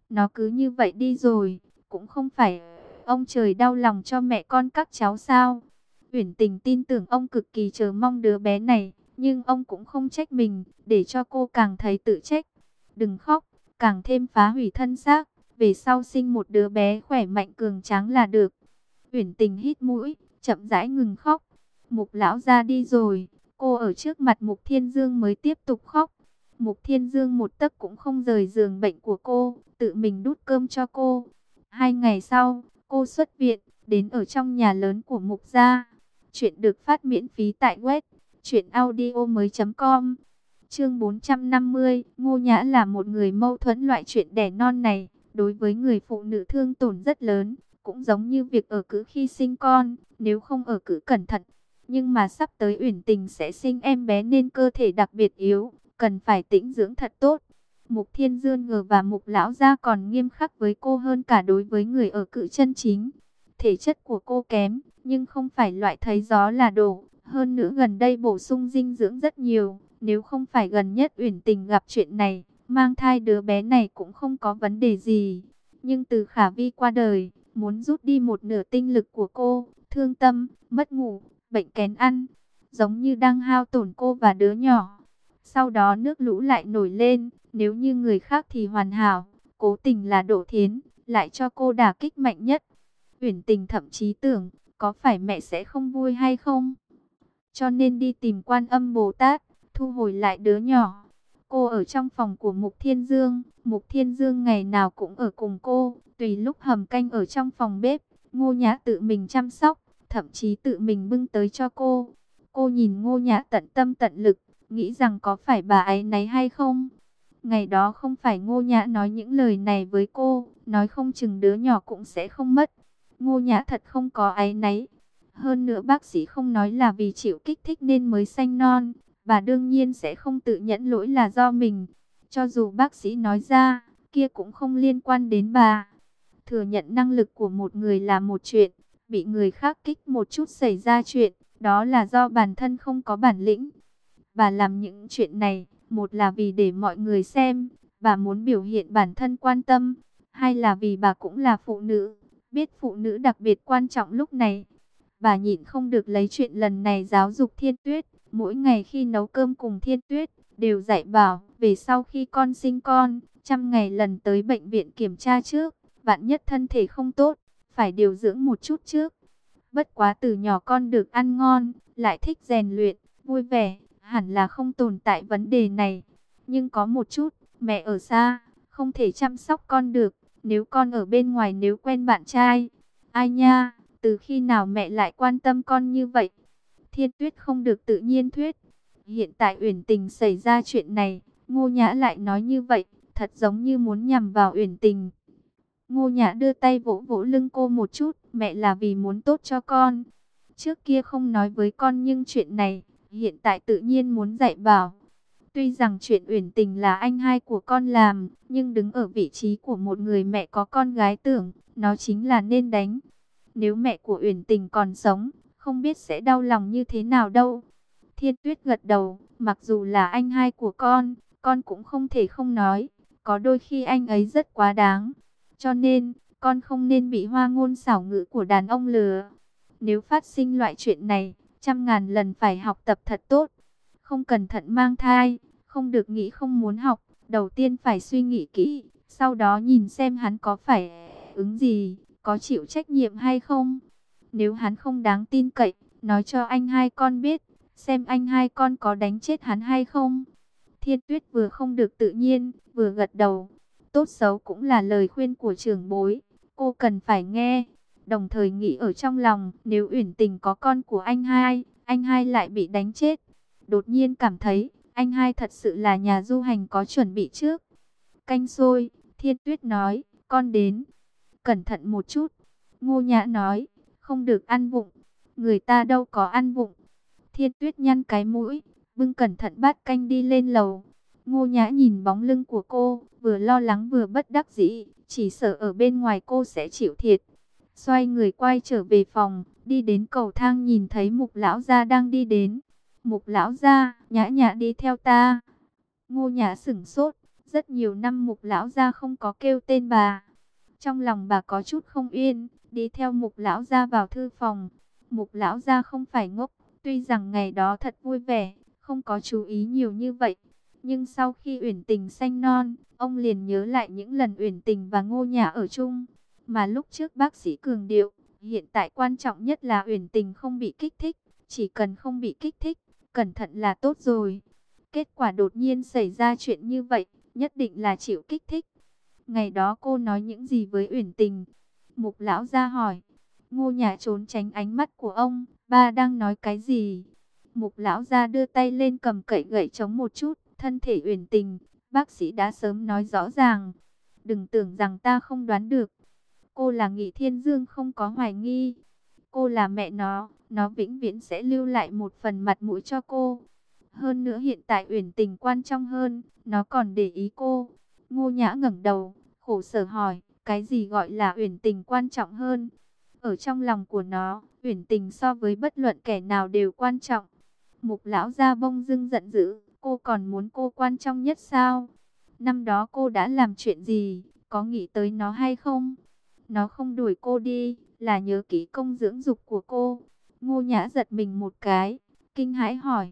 Nó cứ như vậy đi rồi, cũng không phải ông trời đau lòng cho mẹ con các cháu sao? Uyển Tình tin tưởng ông cực kỳ chờ mong đứa bé này, nhưng ông cũng không trách mình, để cho cô càng thấy tự trách. Đừng khóc, càng thêm phá hủy thân xác, về sau sinh một đứa bé khỏe mạnh cường tráng là được. Uyển Tình hít mũi, chậm rãi ngừng khóc. Mục lão ra đi rồi, cô ở trước mặt Mục Thiên Dương mới tiếp tục khóc. Mục Thiên Dương một tấc cũng không rời giường bệnh của cô, tự mình đút cơm cho cô. 2 ngày sau, cô xuất viện, đến ở trong nhà lớn của Mục gia. Chuyện được phát miễn phí tại web truyệnaudiomoi.com. Chương 450, Ngô Nhã là một người mâu thuẫn. Loại chuyện đẻ non này, đối với người phụ nữ thương tổn rất lớn, cũng giống như việc ở cữ khi sinh con, nếu không ở cữ cẩn thận. Nhưng mà sắp tới Uyển Tình sẽ sinh em bé nên cơ thể đặc biệt yếu, cần phải tĩnh dưỡng thật tốt. Mục Thiên Dương và Mục lão gia còn nghiêm khắc với cô hơn cả đối với người ở cữ chân chính. Thể chất của cô kém, nhưng không phải loại thấy gió là đổ. Hơn nữa gần đây bổ sung dinh dưỡng rất nhiều. Nếu không phải gần nhất Uyển Tình gặp chuyện này, mang thai đứa bé này cũng không có vấn đề gì. Nhưng từ Khả Vi qua đời, muốn rút đi một nửa tinh lực của cô, thương tâm, mất ngủ, bệnh kén ăn, giống như đang hao tổn cô và đứa nhỏ. Sau đó nước lũ lại nổi lên, nếu như người khác thì hoàn hảo, cố tình là Đỗ Thiến, lại cho cô đả kích mạnh nhất. Uyển Tình thậm chí tưởng, có phải mẹ sẽ không vui hay không? Cho nên đi tìm Quan Âm Bồ Tát, thu hồi lại đứa nhỏ. Cô ở trong phòng của Mục Thiên Dương, Mục Thiên Dương ngày nào cũng ở cùng cô, tùy lúc hầm canh ở trong phòng bếp, Ngô Nhã tự mình chăm sóc, thậm chí tự mình bưng tới cho cô. Cô nhìn Ngô Nhã tận tâm tận lực, nghĩ rằng có phải bà ấy nấy hay không? Ngày đó không phải Ngô Nhã nói những lời này với cô, nói không chừng đứa nhỏ cũng sẽ không mất. Ngô Nhã thật không có áy náy. Hơn nữa bác sĩ không nói là vì chịu kích thích nên mới sanh non, bà đương nhiên sẽ không tự nhận lỗi là do mình. Cho dù bác sĩ nói ra, kia cũng không liên quan đến bà. Thừa nhận năng lực của một người là một chuyện, bị người khác kích một chút xảy ra chuyện, đó là do bản thân không có bản lĩnh. Bà làm những chuyện này, một là vì để mọi người xem, bà muốn biểu hiện bản thân quan tâm, hai là vì bà cũng là phụ nữ, biết phụ nữ đặc biệt quan trọng lúc này. Bà nhịn không được lấy chuyện lần này giáo dục Thiên Tuyết, mỗi ngày khi nấu cơm cùng Thiên Tuyết, đều dạy bảo, về sau khi con sinh con, 100 ngày lần tới bệnh viện kiểm tra trước, vạn nhất thân thể không tốt, phải điều dưỡng một chút trước. Bất quá từ nhỏ con được ăn ngon, lại thích rèn luyện, vui vẻ, hẳn là không tồn tại vấn đề này. Nhưng có một chút, mẹ ở xa, không thể chăm sóc con được, nếu con ở bên ngoài nếu quen bạn trai. Ai nha, từ khi nào mẹ lại quan tâm con như vậy? Thiên Tuyết không được tự nhiên thuyết. Hiện tại Uyển Tình xảy ra chuyện này, Ngô Nhã lại nói như vậy, thật giống như muốn nhằm vào Uyển Tình. Ngô Nhã đưa tay vỗ vỗ lưng cô một chút, mẹ là vì muốn tốt cho con. Trước kia không nói với con nhưng chuyện này, hiện tại tự nhiên muốn dạy bảo. Tuy rằng chuyện Uyển Tình là anh hai của con làm, nhưng đứng ở vị trí của một người mẹ có con gái tưởng, nó chính là nên đánh. Nếu mẹ của Uyển Tình còn sống, không biết sẽ đau lòng như thế nào đâu. Thiên Tuyết gật đầu, mặc dù là anh hai của con cũng không thể không nói. Có đôi khi anh ấy rất quá đáng. Cho nên, con không nên bị hoa ngôn xảo ngữ của đàn ông lừa. Nếu phát sinh loại chuyện này, 100.000 lần phải học tập thật tốt. Không cẩn thận mang thai, không được nghĩ không muốn học. Đầu tiên phải suy nghĩ kỹ, sau đó nhìn xem hắn có phải ứng gì, có chịu trách nhiệm hay không. Nếu hắn không đáng tin cậy, nói cho anh hai con biết, xem anh hai con có đánh chết hắn hay không. Thiên Tuyết vừa không được tự nhiên, vừa gật đầu. Tốt xấu cũng là lời khuyên của trưởng bối, cô cần phải nghe. Đồng thời nghĩ ở trong lòng, nếu Uyển Tình có con của anh hai lại bị đánh chết. Đột nhiên cảm thấy, anh hai thật sự là nhà du hành có chuẩn bị trước. Canh sôi, Thiên Tuyết nói, con đến. Cẩn thận một chút. Ngô Nhã nói, không được ăn vụng. Người ta đâu có ăn vụng. Thiên Tuyết nhăn cái mũi, bưng cẩn thận bát canh đi lên lầu. Ngô Nhã nhìn bóng lưng của cô, vừa lo lắng vừa bất đắc dĩ, chỉ sợ ở bên ngoài cô sẽ chịu thiệt. Xoay người quay trở về phòng, đi đến cầu thang nhìn thấy Mục lão gia đang đi đến. Mục lão gia, Nhã Nhã đi theo ta. Ngô Nhã sửng sốt, Rất nhiều năm Mục lão gia không có kêu tên bà. Trong lòng bà có chút không yên, đi theo Mục lão gia vào thư phòng. Mục lão gia không phải ngốc, tuy rằng ngày đó thật vui vẻ, không có chú ý nhiều như vậy. Nhưng sau khi Uyển Tình sanh non, ông liền nhớ lại những lần Uyển Tình và Ngô Nhã ở chung. Mà lúc trước bác sĩ cường điệu, hiện tại quan trọng nhất là Uyển Tình không bị kích thích. Chỉ cần không bị kích thích, cẩn thận là tốt rồi. Kết quả đột nhiên xảy ra chuyện như vậy, nhất định là chịu kích thích. Ngày đó cô nói những gì với Uyển Tình? Mục lão gia hỏi. Ngô Nhã trốn tránh ánh mắt của ông. Ba đang nói cái gì? Mục lão gia đưa tay lên cầm cậy gậy chống một chút. Thân thể Uyển Tình, bác sĩ đã sớm nói rõ ràng. Đừng tưởng rằng ta không đoán được. Cô là Nghị Thiên Dương không có hoài nghi. Cô là mẹ nó vĩnh viễn sẽ lưu lại một phần mặt mũi cho cô. Hơn nữa hiện tại Uyển Tình quan trọng hơn, nó còn để ý cô. Ngô Nhã ngẩng đầu, khổ sở hỏi, cái gì gọi là Uyển Tình quan trọng hơn? Ở trong lòng của nó, Uyển Tình so với bất luận kẻ nào đều quan trọng. Mục lão gia bông dưng giận dữ, cô còn muốn cô quan trọng nhất sao? Năm đó cô đã làm chuyện gì, có nghĩ tới nó hay không? Nó không đuổi cô đi, là nhớ kỹ công dưỡng dục của cô. Ngô Nhã giật mình một cái, kinh hãi hỏi,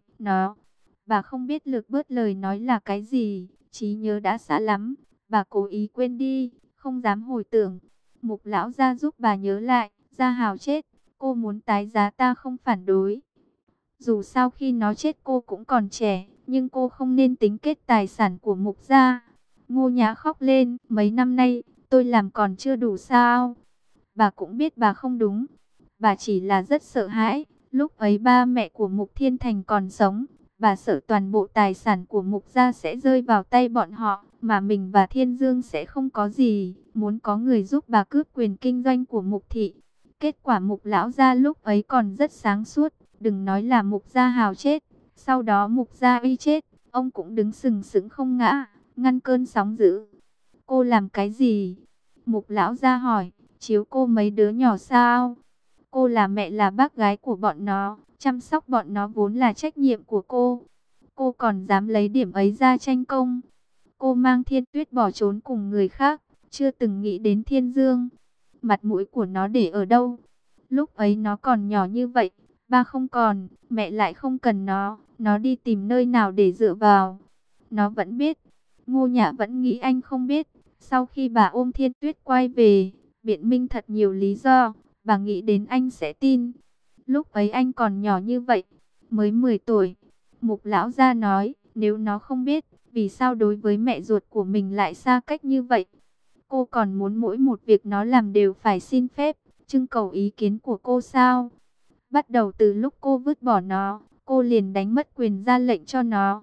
bà không biết lược bớt lời nói là cái gì, trí nhớ đã xã lắm, bà cố ý quên đi, không dám hồi tưởng. Mục lão gia giúp bà nhớ lại, Gia Hào chết, cô muốn tái giá ta không phản đối. Dù sao khi nó chết cô cũng còn trẻ, nhưng cô không nên tính kết tài sản của Mục gia. Ngô Nhã khóc lên, mấy năm nay, tôi làm còn chưa đủ sao? Bà cũng biết bà không đúng, bà chỉ là rất sợ hãi. Lúc ấy ba mẹ của Mục Thiên Thành còn sống, bà sợ toàn bộ tài sản của Mục gia sẽ rơi vào tay bọn họ, mà mình và Thiên Dương sẽ không có gì, muốn có người giúp bà cướp quyền kinh doanh của Mục thị. Kết quả Mục lão gia lúc ấy còn rất sáng suốt, đừng nói là Mục Gia Hào chết, sau đó Mục Gia Uy chết, ông cũng đứng sừng sững không ngã, ngăn cơn sóng dữ. Cô làm cái gì? Mục lão gia hỏi, chiếu cô mấy đứa nhỏ sao? Cô là mẹ là bác gái của bọn nó, chăm sóc bọn nó vốn là trách nhiệm của cô. Cô còn dám lấy điểm ấy ra tranh công. Cô mang Thiên Tuyết bỏ trốn cùng người khác, chưa từng nghĩ đến Thiên Dương. Mặt mũi của nó để ở đâu? Lúc ấy nó còn nhỏ như vậy, ba không còn, mẹ lại không cần nó đi tìm nơi nào để dựa vào. Nó vẫn biết, Ngô Nhã vẫn nghĩ anh không biết. Sau khi bà ôm Thiên Tuyết quay về, biện minh thật nhiều lý do, bà nghĩ đến anh sẽ tin. Lúc ấy anh còn nhỏ như vậy, mới 10 tuổi. Mục lão gia nói, nếu nó không biết, vì sao đối với mẹ ruột của mình lại xa cách như vậy? Cô còn muốn mỗi một việc nó làm đều phải xin phép, trưng cầu ý kiến của cô sao? Bắt đầu từ lúc cô vứt bỏ nó, cô liền đánh mất quyền ra lệnh cho nó.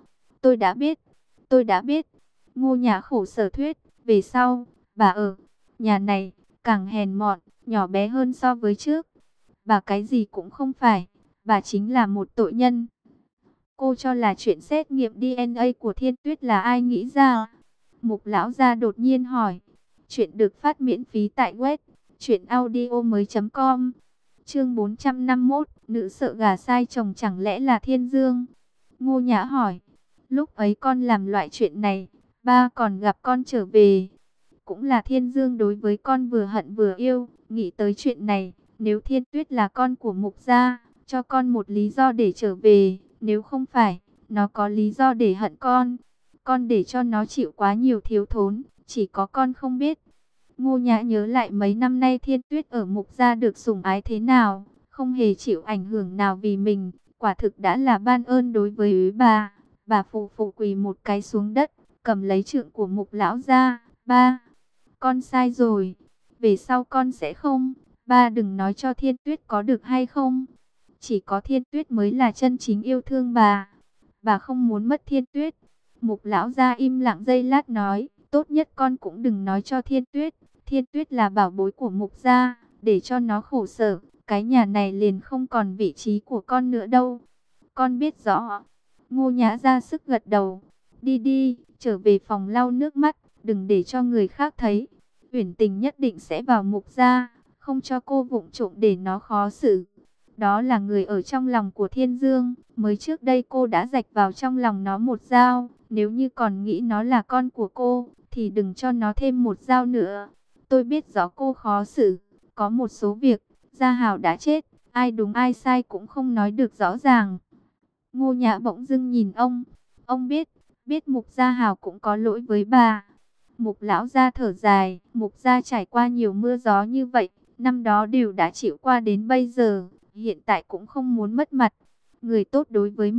Tôi đã biết. Ngô Nhã khổ sở thuyết, về sau, bà ở nhà này, càng hèn mọn, nhỏ bé hơn so với trước. Bà cái gì cũng không phải, bà chính là một tội nhân. Cô cho là chuyện xét nghiệm DNA của Thiên Tuyết là ai nghĩ ra? Mục lão gia đột nhiên hỏi. Chuyện được phát miễn phí tại web truyệnaudiomoi.com. Chương 451, nữ sợ gà sai chồng chẳng lẽ là Thiên Dương? Ngô Nhã hỏi. Lúc ấy con làm loại chuyện này, ba còn gặp con trở về. Cũng là Thiên Dương đối với con vừa hận vừa yêu, nghĩ tới chuyện này, nếu Thiên Tuyết là con của Mục gia, cho con một lý do để trở về, nếu không phải, nó có lý do để hận con. Con để cho nó chịu quá nhiều thiếu thốn, chỉ có con không biết. Ngô Nhã nhớ lại mấy năm nay Thiên Tuyết ở Mục gia được sủng ái thế nào, không hề chịu ảnh hưởng nào vì mình, quả thực đã là ban ơn đối với bà. Bà phụ quỳ một cái xuống đất, cầm lấy trượng của Mục lão ra. Ba, con sai rồi, về sau con sẽ không. Ba đừng nói cho Thiên Tuyết có được hay không? Chỉ có Thiên Tuyết mới là chân chính yêu thương bà. Bà không muốn mất Thiên Tuyết. Mục lão ra im lặng giây lát nói, tốt nhất con cũng đừng nói cho Thiên Tuyết. Thiên Tuyết là bảo bối của Mục gia, để cho nó khổ sở, cái nhà này liền không còn vị trí của con nữa đâu. Con biết rõ. Ngô Nhã ra sức gật đầu. Đi đi, trở về phòng lau nước mắt, đừng để cho người khác thấy. Uyển Tình nhất định sẽ vào Mục gia, không cho cô vụng trộm để nó khó xử. Đó là người ở trong lòng của Thiên Dương, mới trước đây cô đã rạch vào trong lòng nó một dao, Nếu như còn nghĩ nó là con của cô, thì đừng cho nó thêm một dao nữa. Tôi biết rõ cô khó xử, có một số việc, Gia Hảo đã chết, ai đúng ai sai cũng không nói được rõ ràng. Ngô Nhã bỗng dưng nhìn ông biết Mục Gia Hảo cũng có lỗi với bà. Mục lão gia thở dài, Mục gia trải qua nhiều mưa gió như vậy, năm đó đều đã chịu qua đến bây giờ, hiện tại cũng không muốn mất mặt. Người tốt đối với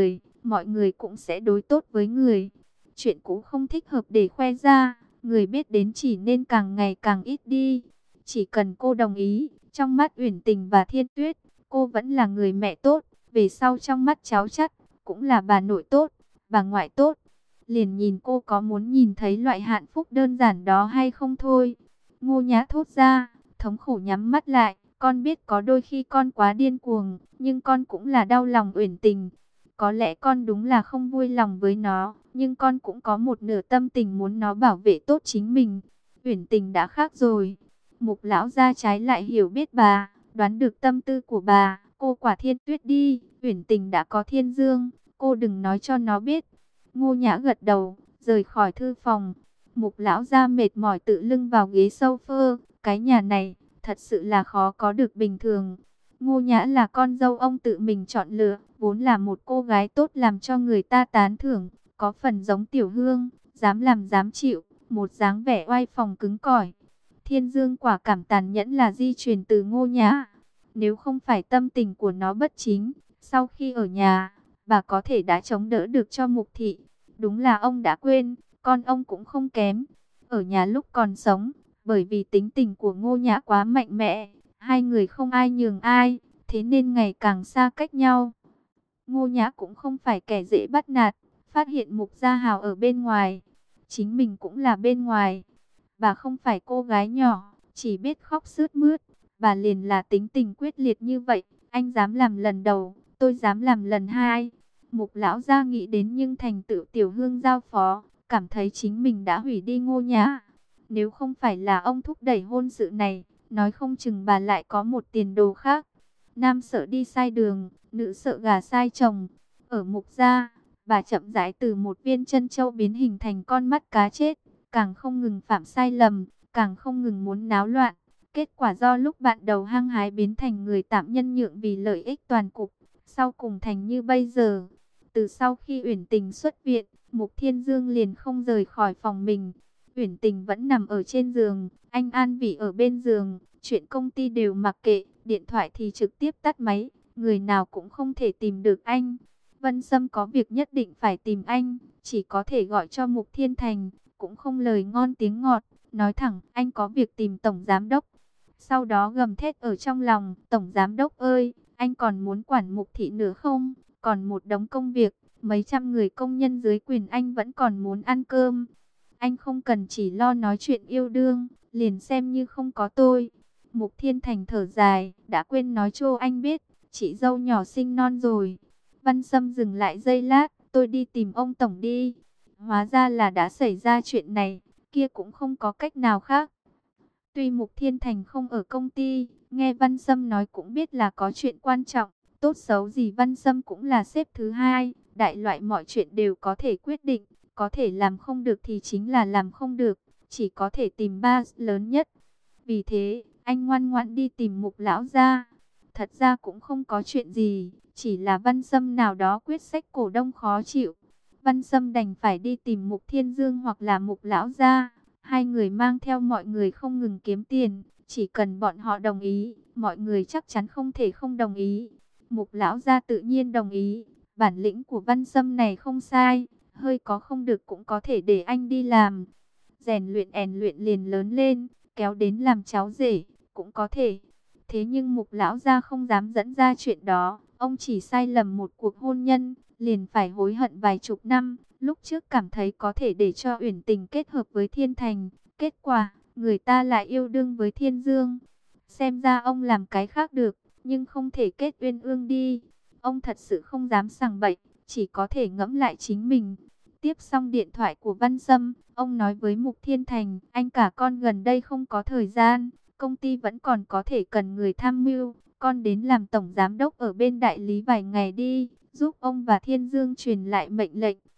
mọi người cũng sẽ đối tốt với người. Chuyện cũ không thích hợp để khoe ra, người biết đến chỉ nên càng ngày càng ít đi. Chỉ cần cô đồng ý, trong mắt Uyển Tình và Thiên Tuyết, cô vẫn là người mẹ tốt, về sau trong mắt cháu chắc, cũng là bà nội tốt, bà ngoại tốt. Liền nhìn cô có muốn nhìn thấy loại hạnh phúc đơn giản đó hay không thôi. Ngô Nhã thốt ra, thống khổ nhắm mắt lại. Con biết có đôi khi con quá điên cuồng, nhưng con cũng là đau lòng Uyển Tình. Có lẽ con đúng là không vui lòng với nó, nhưng con cũng có một nửa tâm tình muốn nó bảo vệ tốt chính mình. Uyển Tình đã khác rồi. Mục lão gia trái lại hiểu biết bà, đoán được tâm tư của bà. Cô quả Thiên Tuyết đi, Uyển Tình đã có Thiên Dương, cô đừng nói cho nó biết. Ngô Nhã gật đầu, rời khỏi thư phòng. Mục lão gia mệt mỏi tự lưng vào ghế sofa. Cái nhà này, thật sự là khó có được bình thường. Ngô Nhã là con dâu ông tự mình chọn lựa, vốn là một cô gái tốt làm cho người ta tán thưởng. Có phần giống Tiểu Hương, dám làm dám chịu, một dáng vẻ oai phòng cứng cỏi. Thiên Dương quả cảm tàn nhẫn là di truyền từ Ngô Nhã. Nếu không phải tâm tình của nó bất chính, sau khi ở nhà, bà có thể đã chống đỡ được cho Mục Thị. Đúng là ông đã quên, con ông cũng không kém. Ở nhà lúc còn sống, bởi vì tính tình của Ngô Nhã quá mạnh mẽ, hai người không ai nhường ai, thế nên ngày càng xa cách nhau. Ngô Nhã cũng không phải kẻ dễ bắt nạt, phát hiện Mục Gia Hào ở bên ngoài, chính mình cũng là bên ngoài. Bà không phải cô gái nhỏ, chỉ biết khóc sướt mướt, bà liền là tính tình quyết liệt như vậy. Anh dám làm lần đầu, tôi dám làm lần hai. Mục lão gia nghĩ đến nhưng thành tựu Tiểu Hương giao phó, cảm thấy chính mình đã hủy đi Ngô Nhã. Nếu không phải là ông thúc đẩy hôn sự này, nói không chừng bà lại có một tiền đồ khác. Nam sợ đi sai đường, nữ sợ gả sai chồng. Ở Mục gia, bà chậm rãi từ một viên chân châu biến hình thành con mắt cá chết, càng không ngừng phạm sai lầm, càng không ngừng muốn náo loạn. Kết quả do lúc bạn đầu hăng hái biến thành người tạm nhân nhượng vì lợi ích toàn cục, sau cùng thành như bây giờ. Từ sau khi Uyển Tình xuất viện, Mục Thiên Dương liền không rời khỏi phòng mình. Uyển Tình vẫn nằm ở trên giường, anh an vị ở bên giường, chuyện công ty đều mặc kệ, điện thoại thì trực tiếp tắt máy, người nào cũng không thể tìm được anh. Vân Sâm có việc nhất định phải tìm anh, chỉ có thể gọi cho Mục Thiên Thành, cũng không lời ngon tiếng ngọt, nói thẳng anh có việc tìm Tổng Giám Đốc. Sau đó gầm thét ở trong lòng, Tổng Giám Đốc ơi, anh còn muốn quản Mục Thị nữa không? Còn một đống công việc, mấy trăm người công nhân dưới quyền anh vẫn còn muốn ăn cơm. Anh không cần chỉ lo nói chuyện yêu đương, liền xem như không có tôi. Mục Thiên Thành thở dài, đã quên nói cho anh biết, chị dâu nhỏ sinh non rồi. Văn Sâm dừng lại giây lát, tôi đi tìm ông Tổng đi. Hóa ra là đã xảy ra chuyện này, kia cũng không có cách nào khác. Tuy Mục Thiên Thành không ở công ty, nghe Văn Sâm nói cũng biết là có chuyện quan trọng. Tốt xấu gì Văn Sâm cũng là sếp thứ hai, đại loại mọi chuyện đều có thể quyết định. Có thể làm không được thì chính là làm không được, chỉ có thể tìm ba lớn nhất. Vì thế, anh ngoan ngoãn đi tìm Mục lão gia. Thật ra cũng không có chuyện gì, chỉ là Văn Sâm nào đó quyết sách cổ đông khó chịu. Văn Sâm đành phải đi tìm Mục Thiên Dương hoặc là Mục lão gia. Hai người mang theo mọi người không ngừng kiếm tiền, chỉ cần bọn họ đồng ý, mọi người chắc chắn không thể không đồng ý. Mục lão gia tự nhiên đồng ý, bản lĩnh của Văn Sâm này không sai, hơi có không được cũng có thể để anh đi làm. Rèn luyện liền lớn lên, kéo đến làm cháu rể, cũng có thể. Thế nhưng Mục lão gia không dám dẫn ra chuyện đó, ông chỉ sai lầm một cuộc hôn nhân, liền phải hối hận vài chục năm. Lúc trước cảm thấy có thể để cho Uyển Tình kết hợp với Thiên Thành, kết quả, người ta lại yêu đương với Thiên Dương. Xem ra ông làm cái khác được, nhưng không thể kết uyên ương đi. Ông thật sự không dám sằng bậy, chỉ có thể ngẫm lại chính mình. Tiếp xong điện thoại của Văn Sâm, ông nói với Mục Thiên Thành, anh cả con gần đây không có thời gian, công ty vẫn còn có thể cần người tham mưu, con đến làm tổng giám đốc ở bên đại lý vài ngày đi, giúp ông và Thiên Dương truyền lại mệnh lệnh.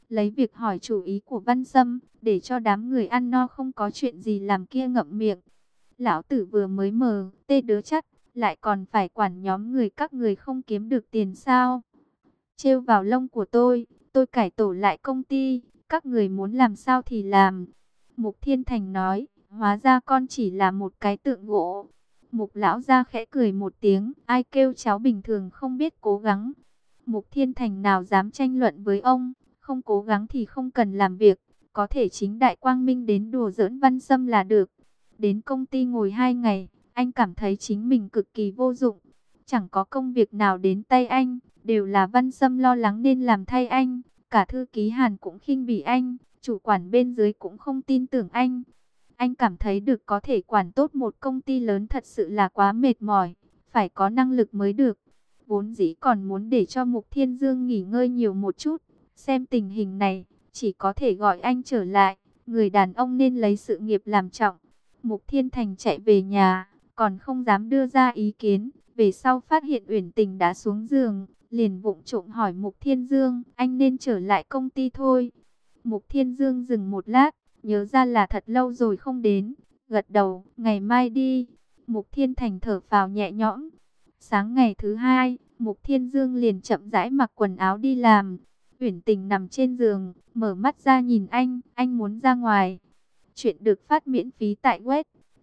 lấy việc hỏi chủ ý của Văn Sâm, để cho đám người ăn no không có chuyện gì làm kia ngậm miệng. Lão tử vừa mới mờ, tê đứa chắc, lại còn phải quản nhóm người các người không kiếm được tiền sao? Trêu vào lông của tôi cải tổ lại công ty, các người muốn làm sao thì làm. Mục Thiên Thành nói, hóa ra con chỉ là một cái tượng gỗ. Mục lão ra khẽ cười một tiếng, ai kêu cháu bình thường không biết cố gắng. Mục Thiên Thành nào dám tranh luận với ông, không cố gắng thì không cần làm việc, có thể chính đại quang minh đến đùa giỡn Văn Sâm là được. Đến công ty ngồi 2 ngày, anh cảm thấy chính mình cực kỳ vô dụng. Chẳng có công việc nào đến tay anh, đều là Văn Sâm lo lắng nên làm thay anh. Cả thư ký Hàn cũng khinh bỉ anh, chủ quản bên dưới cũng không tin tưởng anh. Anh cảm thấy được có thể quản tốt một công ty lớn thật sự là quá mệt mỏi, phải có năng lực mới được. Vốn dĩ còn muốn để cho Mục Thiên Dương nghỉ ngơi nhiều một chút, xem tình hình này, chỉ có thể gọi anh trở lại. Người đàn ông nên lấy sự nghiệp làm trọng. Mục Thiên Thành chạy về nhà, còn không dám đưa ra ý kiến. Về sau phát hiện Uyển Tình đã xuống giường, liền vụng trộm hỏi Mục Thiên Dương, anh nên trở lại công ty thôi. Mục Thiên Dương dừng một lát, nhớ ra là thật lâu rồi không đến, gật đầu, ngày mai đi. Mục Thiên Thành thở phào nhẹ nhõm. Sáng ngày thứ hai, Mục Thiên Dương liền chậm rãi mặc quần áo đi làm. Uyển Tình nằm trên giường, mở mắt ra nhìn anh muốn ra ngoài. Chuyện được phát miễn phí tại web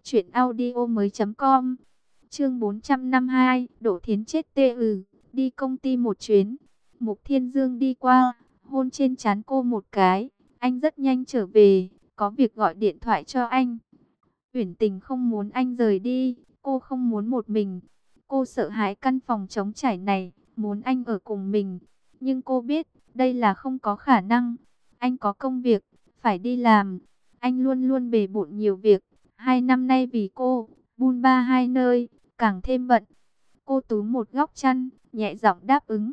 truyệnaudiomoi.com. Chương 452, Đỗ Thiến chết tê đi công ty một chuyến. Mục Thiên Dương đi qua, hôn trên trán cô một cái. Anh rất nhanh trở về, có việc gọi điện thoại cho anh. Uyển Tình không muốn anh rời đi, cô không muốn một mình. Cô sợ hãi căn phòng trống trải này, muốn anh ở cùng mình. Nhưng cô biết, đây là không có khả năng. Anh có công việc, phải đi làm. Anh luôn luôn bề bộn nhiều việc. 2 năm nay vì cô, bôn ba hai nơi, càng thêm bận. Cô túm một góc chăn, nhẹ giọng đáp ứng,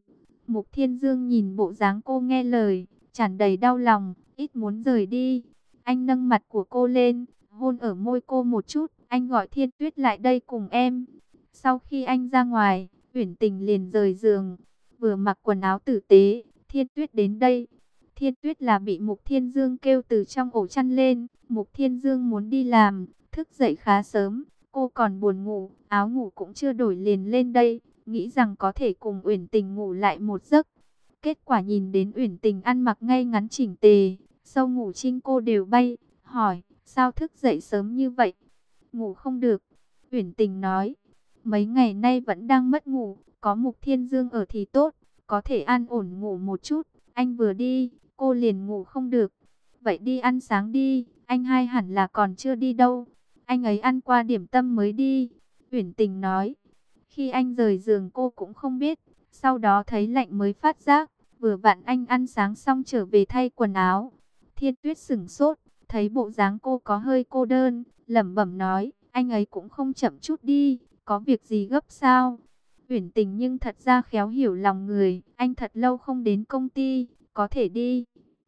Mục Thiên Dương nhìn bộ dáng cô nghe lời, tràn đầy đau lòng, ít muốn rời đi. Anh nâng mặt của cô lên, hôn ở môi cô một chút, anh gọi Thiên Tuyết lại đây cùng em. Sau khi anh ra ngoài, Uyển Tình liền rời giường, vừa mặc quần áo tử tế, Thiên Tuyết đến đây. Thiên Tuyết là bị Mục Thiên Dương kêu từ trong ổ chăn lên, Mục Thiên Dương muốn đi làm, thức dậy khá sớm, cô còn buồn ngủ, áo ngủ cũng chưa đổi liền lên đây, nghĩ rằng có thể cùng Uyển Tình ngủ lại một giấc. Kết quả nhìn đến Uyển Tình ăn mặc ngay ngắn chỉnh tề, sâu ngủ trinh cô đều bay, hỏi, sao thức dậy sớm như vậy? Ngủ không được, Uyển Tình nói, mấy ngày nay vẫn đang mất ngủ, có Mục Thiên Dương ở thì tốt, có thể an ổn ngủ một chút, anh vừa đi, cô liền ngủ không được. Vậy đi ăn sáng đi, anh hai hẳn là còn chưa đi đâu. Anh ấy ăn qua điểm tâm mới đi, Uyển Tình nói. Khi anh rời giường cô cũng không biết, sau đó thấy lạnh mới phát giác, vừa vặn anh ăn sáng xong trở về thay quần áo. Thiên Tuyết sửng sốt, thấy bộ dáng cô có hơi cô đơn, lẩm bẩm nói, anh ấy cũng không chậm chút đi, có việc gì gấp sao? Uyển Tình nhưng thật ra khéo hiểu lòng người, anh thật lâu không đến công ty, có thể đi.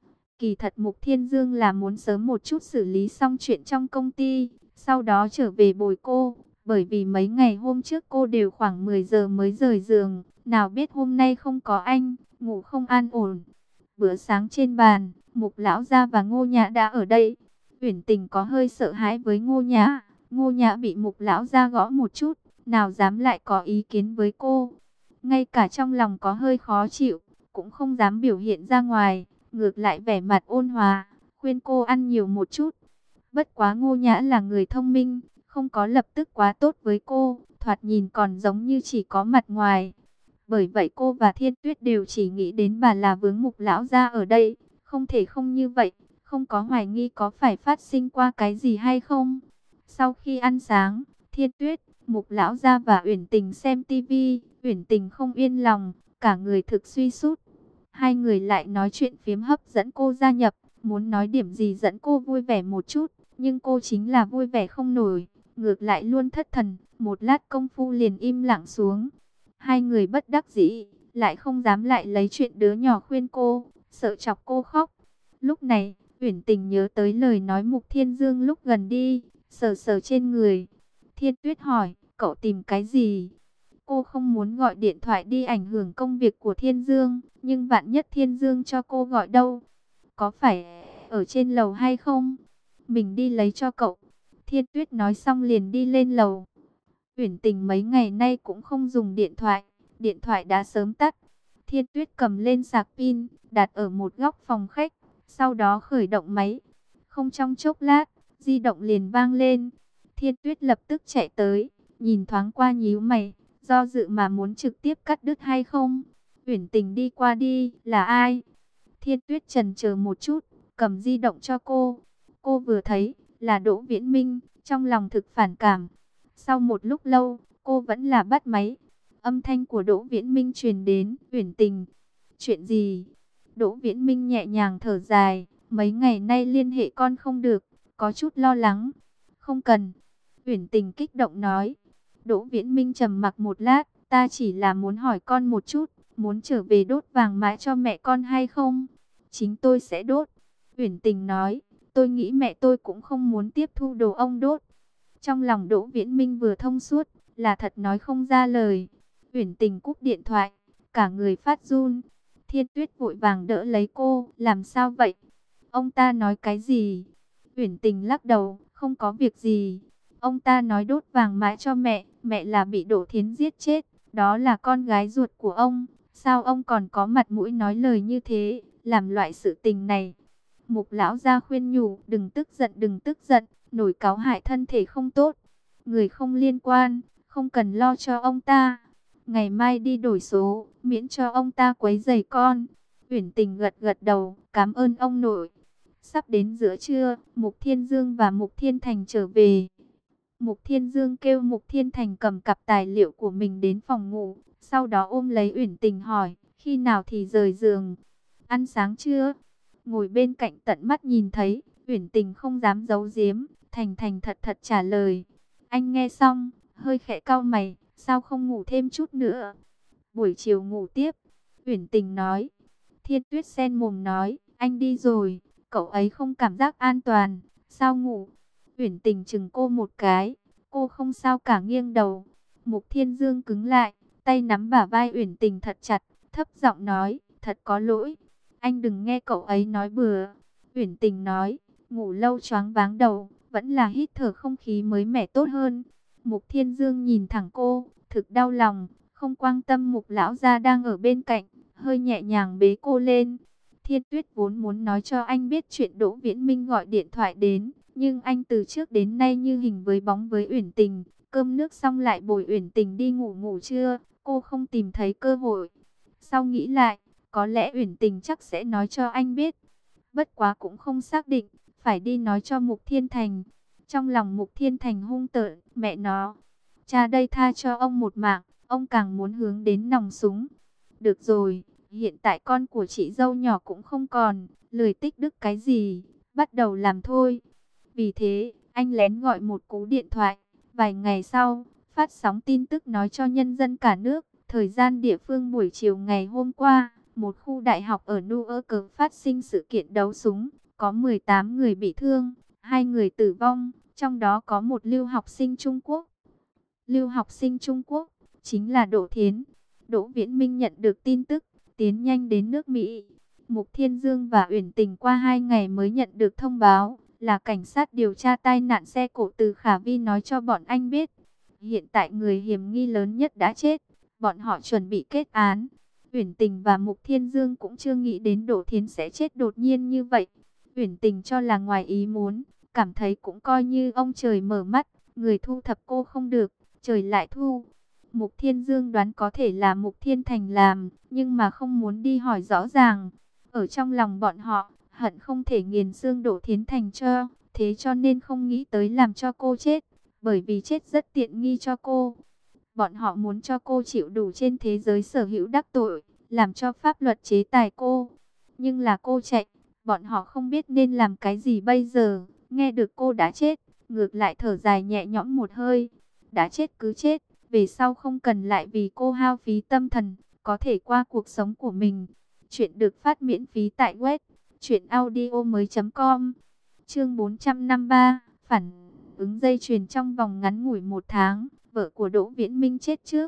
Kỳ thật Mục Thiên Dương là muốn sớm một chút xử lý xong chuyện trong công ty, sau đó trở về bồi cô, bởi vì mấy ngày hôm trước cô đều khoảng 10 giờ mới rời giường, nào biết hôm nay không có anh, ngủ không an ổn. Bữa sáng trên bàn, Mục Lão Gia và Ngô Nhã đã ở đây. Uyển Tình có hơi sợ hãi với Ngô Nhã, Ngô Nhã bị Mục Lão Gia gõ một chút, nào dám lại có ý kiến với cô. Ngay cả trong lòng có hơi khó chịu, cũng không dám biểu hiện ra ngoài, ngược lại vẻ mặt ôn hòa, khuyên cô ăn nhiều một chút. Bất quá Ngô Nhã là người thông minh, không có lập tức quá tốt với cô, thoạt nhìn còn giống như chỉ có mặt ngoài. Bởi vậy cô và Thiên Tuyết đều chỉ nghĩ đến bà là vướng Mục Lão Gia ở đây, không thể không như vậy, không có hoài nghi có phải phát sinh qua cái gì hay không. Sau khi ăn sáng, Thiên Tuyết, Mục Lão Gia và Uyển Tình xem tivi, Uyển Tình không yên lòng, cả người thực suy sút. Hai người lại nói chuyện phiếm hấp dẫn cô gia nhập, muốn nói điểm gì dẫn cô vui vẻ một chút, nhưng cô chính là vui vẻ không nổi, ngược lại luôn thất thần, một lát công phu liền im lặng xuống. Hai người bất đắc dĩ, lại không dám lại lấy chuyện đứa nhỏ khuyên cô, sợ chọc cô khóc. Lúc này, Uyển Tình nhớ tới lời nói Mục Thiên Dương lúc gần đi, sờ sờ trên người. Thiên Tuyết hỏi, cậu tìm cái gì? Cô không muốn gọi điện thoại đi ảnh hưởng công việc của Thiên Dương, nhưng vạn nhất Thiên Dương cho cô gọi đâu? Có phải ở trên lầu hay không? Mình đi lấy cho cậu. Thiên Tuyết nói xong liền đi lên lầu. Uyển Tình mấy ngày nay cũng không dùng điện thoại đã sớm tắt. Thiên Tuyết cầm lên sạc pin, đặt ở một góc phòng khách, sau đó khởi động máy. Không trong chốc lát, di động liền vang lên. Thiên Tuyết lập tức chạy tới, nhìn thoáng qua nhíu mày, do dự mà muốn trực tiếp cắt đứt hay không. Uyển Tình đi qua đi, là ai? Thiên Tuyết chần chờ một chút, cầm di động cho cô. Cô vừa thấy là Đỗ Viễn Minh, trong lòng thực phản cảm. Sau một lúc lâu, cô vẫn là bắt máy. Âm thanh của Đỗ Viễn Minh truyền đến, Uyển Tình. Chuyện gì? Đỗ Viễn Minh nhẹ nhàng thở dài, mấy ngày nay liên hệ con không được, có chút lo lắng. Không cần. Uyển Tình kích động nói. Đỗ Viễn Minh trầm mặc một lát, ta chỉ là muốn hỏi con một chút, muốn trở về đốt vàng mã cho mẹ con hay không? Chính tôi sẽ đốt. Uyển Tình nói, tôi nghĩ mẹ tôi cũng không muốn tiếp thu đồ ông đốt. Trong lòng Đỗ Viễn Minh vừa thông suốt, là thật nói không ra lời. Uyển Tình cúp điện thoại, cả người phát run. Thiên Tuyết vội vàng đỡ lấy cô, làm sao vậy? Ông ta nói cái gì? Uyển Tình lắc đầu, không có việc gì. Ông ta nói đốt vàng mã cho mẹ, mẹ là bị Đỗ Thiến giết chết, đó là con gái ruột của ông. Sao ông còn có mặt mũi nói lời như thế, làm loại sự tình này? Mục lão gia khuyên nhủ, đừng tức giận, nổi cáu hại thân thể không tốt. Người không liên quan, không cần lo cho ông ta. Ngày mai đi đổi số, miễn cho ông ta quấy rầy con. Uyển Tình gật gật đầu, cảm ơn ông nội. Sắp đến giữa trưa, Mục Thiên Dương và Mục Thiên Thành trở về. Mục Thiên Dương kêu Mục Thiên Thành cầm cặp tài liệu của mình đến phòng ngủ, sau đó ôm lấy Uyển Tình hỏi, khi nào thì rời giường? Ăn sáng chưa? Ngồi bên cạnh tận mắt nhìn thấy, Uyển Tình không dám giấu giếm, thành thành thật thật trả lời. Anh nghe xong, hơi khẽ cau mày, sao không ngủ thêm chút nữa? Buổi chiều ngủ tiếp, Uyển Tình nói. Thiên Tuyết sen mồm nói, anh đi rồi, cậu ấy không cảm giác an toàn, sao ngủ? Uyển Tình chừng cô một cái, cô không sao cả, nghiêng đầu. Mục Thiên Dương cứng lại, tay nắm bả vai Uyển Tình thật chặt, thấp giọng nói, thật có lỗi. Anh đừng nghe cậu ấy nói bừa. Uyển Tình nói, ngủ lâu choáng váng đầu, vẫn là hít thở không khí mới mẻ tốt hơn. Mục Thiên Dương nhìn thẳng cô, thực đau lòng, không quan tâm Mục lão gia đang ở bên cạnh, hơi nhẹ nhàng bế cô lên. Thiên Tuyết vốn muốn nói cho anh biết chuyện Đỗ Viễn Minh gọi điện thoại đến, nhưng anh từ trước đến nay như hình với bóng với Uyển Tình, cơm nước xong lại bồi Uyển Tình đi ngủ trưa, cô không tìm thấy cơ hội. Sau nghĩ lại, có lẽ Uyển Tình chắc sẽ nói cho anh biết. Bất quá cũng không xác định, phải đi nói cho Mục Thiên Thành. Trong lòng Mục Thiên Thành hung tợn, mẹ nó, cha đây tha cho ông một mạng, ông càng muốn hướng đến nòng súng. Được rồi, hiện tại con của chị dâu nhỏ cũng không còn, lười tích đức cái gì, bắt đầu làm thôi. Vì thế, anh lén gọi một cú điện thoại, vài ngày sau, phát sóng tin tức nói cho nhân dân cả nước, thời gian địa phương buổi chiều ngày hôm qua, một khu đại học ở Newark phát sinh sự kiện đấu súng, có 18 người bị thương, 2 người tử vong, trong đó có một lưu học sinh Trung Quốc. Lưu học sinh Trung Quốc chính là Đỗ Thiến. Đỗ Viễn Minh nhận được tin tức, tiến nhanh đến nước Mỹ. Mục Thiên Dương và Uyển Tình qua 2 ngày mới nhận được thông báo, là cảnh sát điều tra tai nạn xe cộ từ Khả Vi nói cho bọn anh biết. Hiện tại người hiểm nghi lớn nhất đã chết, bọn họ chuẩn bị kết án. Uyển Tình và Mục Thiên Dương cũng chưa nghĩ đến Đỗ Thiến sẽ chết đột nhiên như vậy. Uyển Tình cho là ngoài ý muốn, cảm thấy cũng coi như ông trời mở mắt, người thu thập cô không được, trời lại thu. Mục Thiên Dương đoán có thể là Mục Thiên Thành làm, nhưng mà không muốn đi hỏi rõ ràng. Ở trong lòng bọn họ, hận không thể nghiền xương Đỗ Thiến Thành cho, thế cho nên không nghĩ tới làm cho cô chết, bởi vì chết rất tiện nghi cho cô. Bọn họ muốn cho cô chịu đủ trên thế giới sở hữu đắc tội, làm cho pháp luật chế tài cô. Nhưng là cô chạy, bọn họ không biết nên làm cái gì bây giờ. Nghe được cô đã chết, ngược lại thở dài nhẹ nhõm một hơi. Đã chết cứ chết, về sau không cần lại vì cô hao phí tâm thần, có thể qua cuộc sống của mình. Chuyện được phát miễn phí tại web truyệnaudiomoi.com. Chương 453, phản ứng dây chuyền trong vòng ngắn ngủi 1 tháng, vợ của Đỗ Viễn Minh chết trước.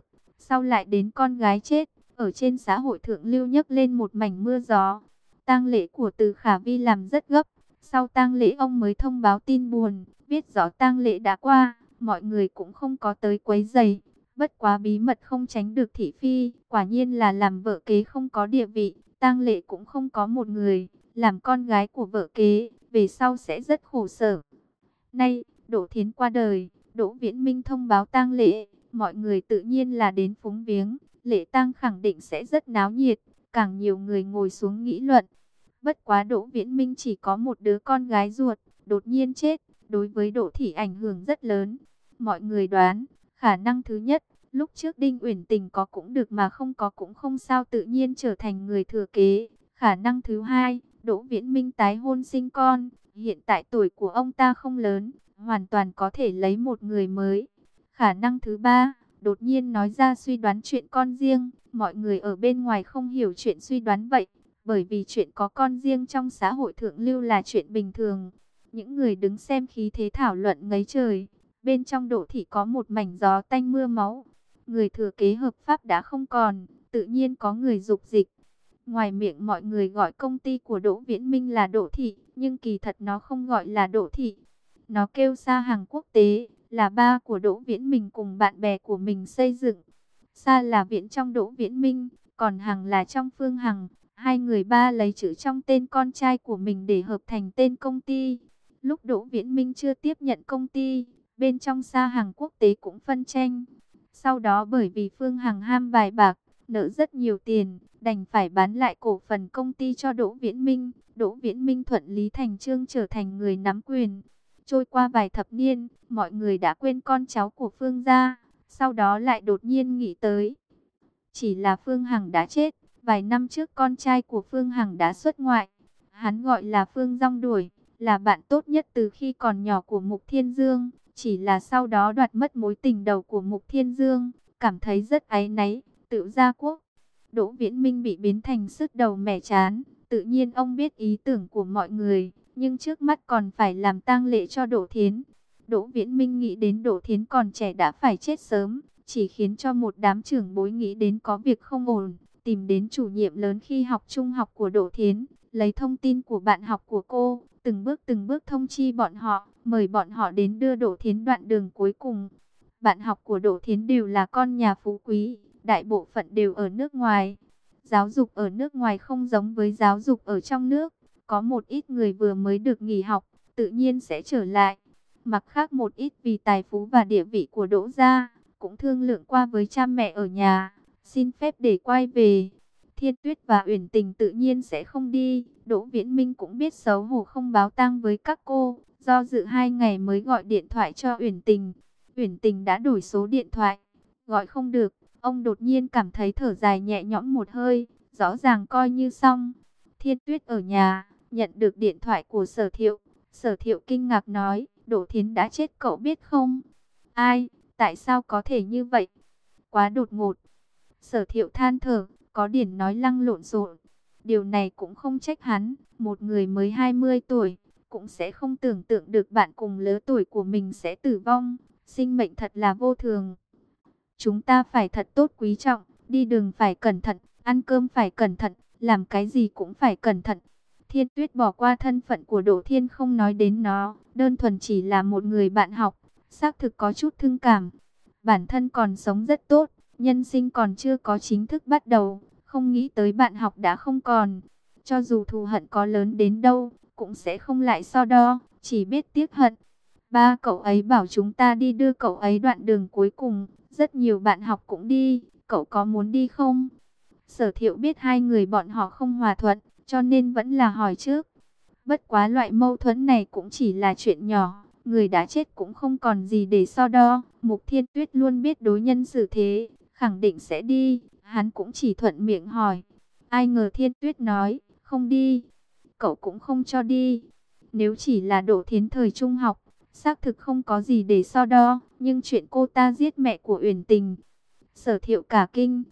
Sau lại đến con gái chết, ở trên xã hội thượng lưu nhấc lên một mảnh mưa gió. Tang lễ của Từ Khả Vi làm rất gấp. Sau tang lễ ông mới thông báo tin buồn, biết rõ tang lễ đã qua, mọi người cũng không có tới quấy rầy. Bất quá bí mật không tránh được thị phi, quả nhiên là làm vợ kế không có địa vị, tang lễ cũng không có một người, làm con gái của vợ kế, về sau sẽ rất khổ sở. Nay, Đỗ Thiến qua đời, Đỗ Viễn Minh thông báo tang lễ, mọi người tự nhiên là đến phúng viếng, lễ tang khẳng định sẽ rất náo nhiệt, càng nhiều người ngồi xuống nghị luận. Bất quá Đỗ Viễn Minh chỉ có một đứa con gái ruột, đột nhiên chết, đối với Đỗ Thị ảnh hưởng rất lớn. Mọi người đoán, khả năng thứ nhất, lúc trước Đinh Uyển Tình có cũng được mà không có cũng không sao, tự nhiên trở thành người thừa kế. Khả năng thứ hai, Đỗ Viễn Minh tái hôn sinh con, hiện tại tuổi của ông ta không lớn, hoàn toàn có thể lấy một người mới. Khả năng thứ ba, đột nhiên nói ra suy đoán chuyện con riêng, mọi người ở bên ngoài không hiểu chuyện suy đoán vậy, bởi vì chuyện có con riêng trong xã hội thượng lưu là chuyện bình thường. Những người đứng xem khí thế thảo luận ngấy trời, bên trong Đỗ Thị có một mảnh gió tanh mưa máu. Người thừa kế hợp pháp đã không còn, tự nhiên có người dục dịch. Ngoài miệng mọi người gọi công ty của Đỗ Viễn Minh là Đỗ Thị, nhưng kỳ thật nó không gọi là Đỗ Thị. Nó kêu Sa Hàng Quốc tế, là ba của Đỗ Viễn Minh cùng bạn bè của mình xây dựng. Sa là viện trong Đỗ Viễn Minh, còn Hằng là trong Phương Hằng. Hai người ba lấy chữ trong tên con trai của mình để hợp thành tên công ty. Lúc Đỗ Viễn Minh chưa tiếp nhận công ty, bên trong Sa Hàng Quốc tế cũng phân tranh. Sau đó bởi vì Phương Hằng ham bài bạc, nợ rất nhiều tiền, đành phải bán lại cổ phần công ty cho Đỗ Viễn Minh. Đỗ Viễn Minh thuận lý thành chương trở thành người nắm quyền. Trôi qua vài thập niên, mọi người đã quên con cháu của Phương gia, sau đó lại đột nhiên nghĩ tới. Chỉ là Phương Hằng đã chết, vài năm trước con trai của Phương Hằng đã xuất ngoại. Hắn gọi là Phương Dong Đuổi, là bạn tốt nhất từ khi còn nhỏ của Mục Thiên Dương. Chỉ là sau đó đoạt mất mối tình đầu của Mục Thiên Dương, cảm thấy rất áy náy, tự ra quốc. Đỗ Viễn Minh bị biến thành sứt đầu mẻ chán, tự nhiên ông biết ý tưởng của mọi người, nhưng trước mắt còn phải làm tang lễ cho Đỗ Thiến. Đỗ Viễn Minh nghĩ đến Đỗ Thiến còn trẻ đã phải chết sớm, chỉ khiến cho một đám trưởng bối nghĩ đến có việc không ổn, tìm đến chủ nhiệm lớn khi học trung học của Đỗ Thiến, lấy thông tin của bạn học của cô, từng bước thông chi bọn họ, mời bọn họ đến đưa Đỗ Thiến đoạn đường cuối cùng. Bạn học của Đỗ Thiến đều là con nhà phú quý, đại bộ phận đều ở nước ngoài. Giáo dục ở nước ngoài không giống với giáo dục ở trong nước, có một ít người vừa mới được nghỉ học, tự nhiên sẽ trở lại. Mặt khác một ít vì tài phú và địa vị của Đỗ gia, cũng thương lượng qua với cha mẹ ở nhà, xin phép để quay về. Thiên Tuyết và Uyển Tình tự nhiên sẽ không đi. Đỗ Viễn Minh cũng biết xấu hổ không báo tang với các cô, do dự 2 ngày mới gọi điện thoại cho Uyển Tình. Uyển Tình đã đổi số điện thoại, gọi không được. Ông đột nhiên cảm thấy thở dài nhẹ nhõm một hơi, rõ ràng coi như xong. Thiên Tuyết ở nhà, nhận được điện thoại của Sở Thiệu. Sở Thiệu kinh ngạc nói, Đỗ Thiến đã chết cậu biết không? Ai? Tại sao có thể như vậy? Quá đột ngột. Sở Thiệu than thở, có điển nói lăng lộn xộn. Điều này cũng không trách hắn, một người mới 20 tuổi, cũng sẽ không tưởng tượng được bạn cùng lứa tuổi của mình sẽ tử vong. Sinh mệnh thật là vô thường. Chúng ta phải thật tốt quý trọng, đi đường phải cẩn thận, ăn cơm phải cẩn thận, làm cái gì cũng phải cẩn thận. Thiên Tuyết bỏ qua thân phận của Đỗ Thiên không nói đến nó, đơn thuần chỉ là một người bạn học, xác thực có chút thương cảm. Bản thân còn sống rất tốt, nhân sinh còn chưa có chính thức bắt đầu, không nghĩ tới bạn học đã không còn. Cho dù thù hận có lớn đến đâu, cũng sẽ không lại so đo, chỉ biết tiếc hận. Ba cậu ấy bảo chúng ta đi đưa cậu ấy đoạn đường cuối cùng, rất nhiều bạn học cũng đi, cậu có muốn đi không? Sở Thiệu biết hai người bọn họ không hòa thuận, cho nên vẫn là hỏi trước. Bất quá loại mâu thuẫn này cũng chỉ là chuyện nhỏ, người đã chết cũng không còn gì để so đo. Mục Thiên Tuyết luôn biết đối nhân xử thế, khẳng định sẽ đi, hắn cũng chỉ thuận miệng hỏi. Ai ngờ Thiên Tuyết nói, không đi, cậu cũng không cho đi. Nếu chỉ là Đỗ Thiến thời trung học, xác thực không có gì để so đo, nhưng chuyện cô ta giết mẹ của Uyển Tình. Sở Thiệu cả kinh,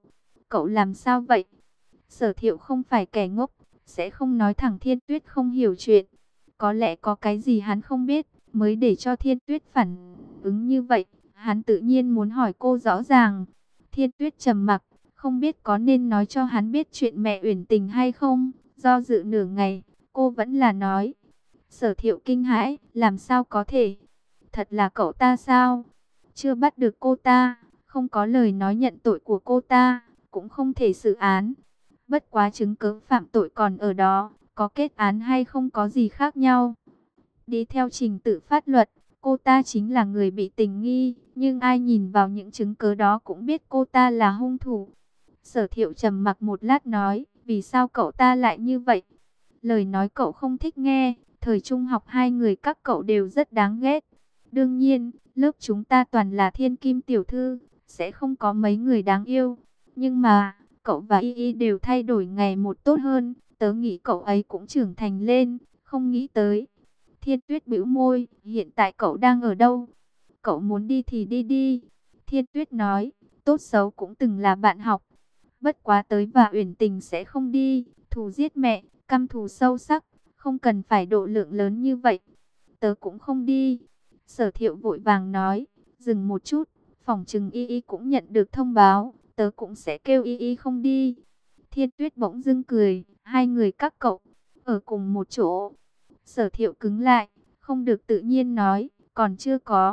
cậu làm sao vậy? Sở Thiệu không phải kẻ ngốc, sẽ không nói thẳng Thiên Tuyết không hiểu chuyện. Có lẽ có cái gì hắn không biết, mới để cho Thiên Tuyết phản ứng như vậy. Hắn tự nhiên muốn hỏi cô rõ ràng. Thiên Tuyết trầm mặc, không biết có nên nói cho hắn biết chuyện mẹ Uyển Tình hay không. Do dự nửa ngày, cô vẫn là nói. Sở Thiệu kinh hãi, làm sao có thể? Thật là cậu ta sao? Chưa bắt được cô ta, không có lời nói nhận tội của cô ta, cũng không thể xử án. Bất quá chứng cứ phạm tội còn ở đó, có kết án hay không có gì khác nhau. Đi theo trình tự pháp luật, cô ta chính là người bị tình nghi, nhưng ai nhìn vào những chứng cứ đó cũng biết cô ta là hung thủ. Sở Thiệu trầm mặc một lát nói, vì sao cậu ta lại như vậy? Lời nói cậu không thích nghe, thời trung học hai người các cậu đều rất đáng ghét. Đương nhiên, lớp chúng ta toàn là thiên kim tiểu thư, sẽ không có mấy người đáng yêu. Nhưng mà, cậu và Y Y đều thay đổi ngày một tốt hơn, tớ nghĩ cậu ấy cũng trưởng thành lên, không nghĩ tới. Thiên Tuyết bĩu môi, hiện tại cậu đang ở đâu? Cậu muốn đi thì đi đi. Thiên Tuyết nói, tốt xấu cũng từng là bạn học. Bất quá tới và Uyển Tình sẽ không đi, thù giết mẹ, căm thù sâu sắc, không cần phải độ lượng lớn như vậy. Tớ cũng không đi. Sở Thiệu vội vàng nói, dừng một chút, phỏng chừng Y Y cũng nhận được thông báo, tớ cũng sẽ kêu Y Y không đi. Thiên Tuyết bỗng dưng cười, hai người các cậu, ở cùng một chỗ. Sở Thiệu cứng lại, không được tự nhiên nói, còn chưa có.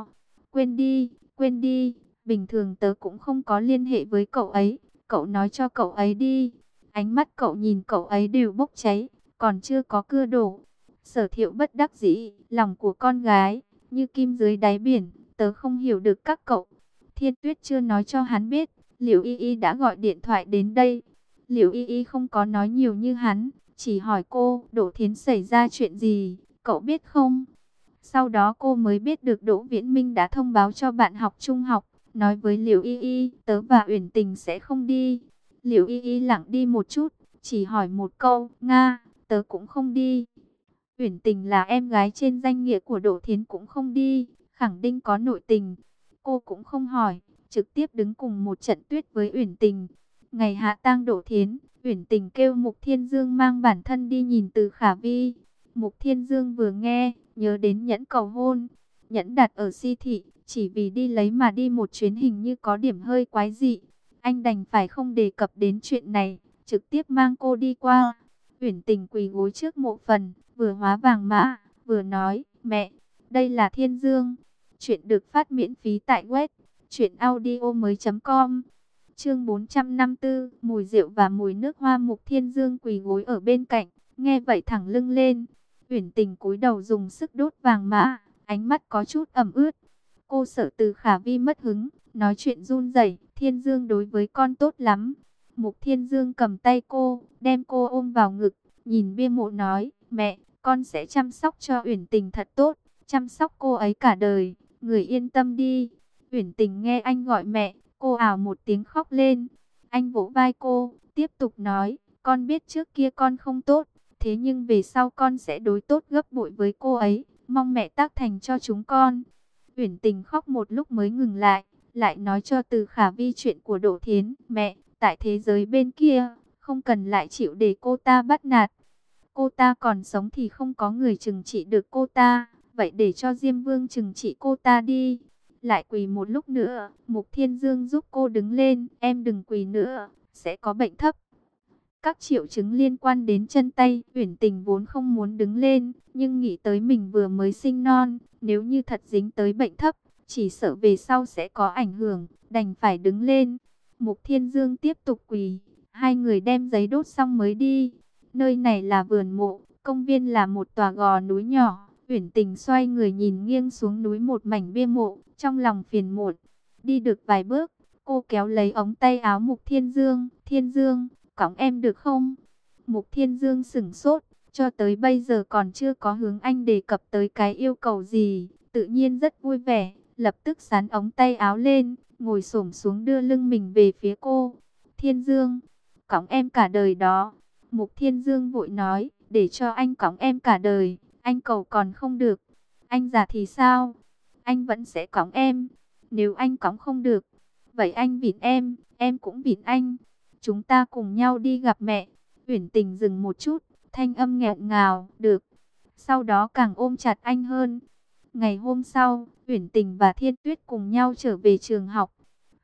Quên đi, bình thường tớ cũng không có liên hệ với cậu ấy, cậu nói cho cậu ấy đi. Ánh mắt cậu nhìn cậu ấy đều bốc cháy, còn chưa có cưa đổ. Sở Thiệu bất đắc dĩ, lòng của con gái, như kim dưới đáy biển, tớ không hiểu được các cậu. Thiên Tuyết chưa nói cho hắn biết, Liễu Y Y đã gọi điện thoại đến đây. Liễu Y Y không có nói nhiều như hắn, chỉ hỏi cô, Đỗ Thiến xảy ra chuyện gì, cậu biết không? Sau đó cô mới biết được Đỗ Viễn Minh đã thông báo cho bạn học trung học, nói với Liễu Y Y, tớ và Uyển Tình sẽ không đi. Liễu Y Y lặng đi một chút, chỉ hỏi một câu, Nga, tớ cũng không đi. Uyển Tình là em gái trên danh nghĩa của Đỗ Thiến cũng không đi, khẳng định có nội tình. Cô cũng không hỏi, trực tiếp đứng cùng một trận tuyết với Uyển Tình. Ngày hạ tang Đỗ Thiến, Uyển Tình kêu Mục Thiên Dương mang bản thân đi nhìn Từ Khả Vi. Mục Thiên Dương vừa nghe, nhớ đến nhẫn cầu hôn. Nhẫn đặt ở si thị, chỉ vì đi lấy mà đi một chuyến hình như có điểm hơi quái dị. Anh đành phải không đề cập đến chuyện này, trực tiếp mang cô đi qua. Uyển Tình quỳ gối trước mộ phần, vừa hóa vàng mã, vừa nói, mẹ, đây là Thiên Dương. Chuyện được phát miễn phí tại web truyệnaudiomoi.com. Chương 454, mùi rượu và mùi nước hoa. Mục Thiên Dương quỳ gối ở bên cạnh, nghe vậy thẳng lưng lên. Uyển Tình cúi đầu dùng sức đốt vàng mã, ánh mắt có chút ẩm ướt. Cô sợ Từ Khả Vi mất hứng, nói chuyện run rẩy, Thiên Dương đối với con tốt lắm. Mục Thiên Dương cầm tay cô, đem cô ôm vào ngực, nhìn bia mộ nói, mẹ, con sẽ chăm sóc cho Uyển Tình thật tốt, chăm sóc cô ấy cả đời, người yên tâm đi. Uyển Tình nghe anh gọi mẹ, cô ào một tiếng khóc lên. Anh vỗ vai cô, tiếp tục nói, con biết trước kia con không tốt, thế nhưng về sau con sẽ đối tốt gấp bội với cô ấy, mong mẹ tác thành cho chúng con. Uyển Tình khóc một lúc mới ngừng lại nói cho Từ Khả Vi chuyện của Đỗ Thiến, mẹ, tại thế giới bên kia, không cần lại chịu để cô ta bắt nạt. Cô ta còn sống thì không có người trừng trị được cô ta, vậy để cho Diêm Vương trừng trị cô ta đi. Lại quỳ một lúc nữa, Mục Thiên Dương giúp cô đứng lên, em đừng quỳ nữa, sẽ có bệnh thấp. Các triệu chứng liên quan đến chân tay, Uyển Tình vốn không muốn đứng lên, nhưng nghĩ tới mình vừa mới sinh non, nếu như thật dính tới bệnh thấp, chỉ sợ về sau sẽ có ảnh hưởng, đành phải đứng lên. Mục Thiên Dương tiếp tục quỳ, hai người đem giấy đốt xong mới đi. Nơi này là vườn mộ, công viên là một tòa gò núi nhỏ. Uyển Tình xoay người nhìn nghiêng xuống núi một mảnh bia mộ, trong lòng phiền muộn. Đi được vài bước, cô kéo lấy ống tay áo Mục Thiên Dương, Thiên Dương, cõng em được không? Mục Thiên Dương sửng sốt, cho tới bây giờ còn chưa có hướng anh đề cập tới cái yêu cầu gì, tự nhiên rất vui vẻ, lập tức xắn ống tay áo lên, ngồi xổm xuống đưa lưng mình về phía cô. Thiên Dương, cõng em cả đời đó. Mục Thiên Dương vội nói, để cho anh cõng em cả đời, anh cầu còn không được. Anh già thì sao? Anh vẫn sẽ cõng em. Nếu anh cõng không được, vậy anh vịn em cũng vịn anh. Chúng ta cùng nhau đi gặp mẹ. Uyển Tình dừng một chút, thanh âm nghẹn ngào, được. Sau đó càng ôm chặt anh hơn. Ngày hôm sau, Uyển Tình và Thiên Tuyết cùng nhau trở về trường học.